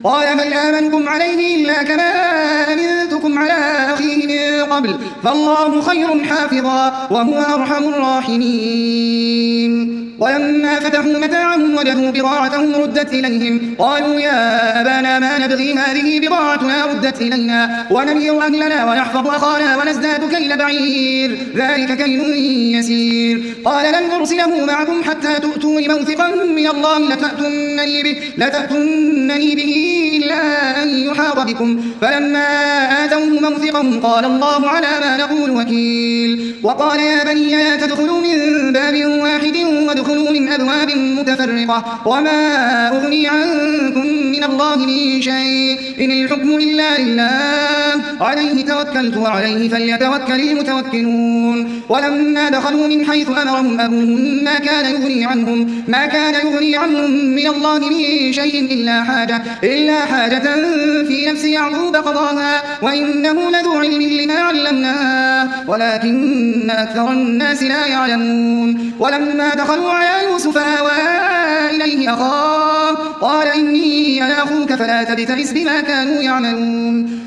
قال هل آمنكم عليه إلا كما أمنتكم على أخيه من قبل فالله خير حافظا وهو أرحم الراحمين. ولما فتحوا متاعهم وجدوا بضاعتهم ردت إليهم قالوا يا أبانا ما نبغي هذه بضاعتنا ردت إلينا ونمير أهلنا ونحفظ أخانا ونزداد كيل بعير ذلك كيل يسير. قال لن أرسله معكم حتى تؤتون موثقا من الله لتأتونني به إلا أن يحاط بكم فلما آتوه موثقهم قال الله على ما نقول وكيل. وقال يا بني لا تدخلوا من باب واحد وادخلوا من أبواب متفرقة وما أغني عنكم من الله من شيء إن الحكم إلا لله عليه توكلت وعليه فليتوكل المتوكلون. ولما دخلوا من حيث أمرهم أبوهم ما كان يغني عنهم من الله من شيء إلا حاجة في نفس يعقوب قضاها وإنه لذو علم لما علمناه ولكن أكثر الناس لا يعلمون. ولما دخلوا على يوسف آوى إليه أخاه قال إني أنا أخوك فلا تبتئس بما كانوا يعملون.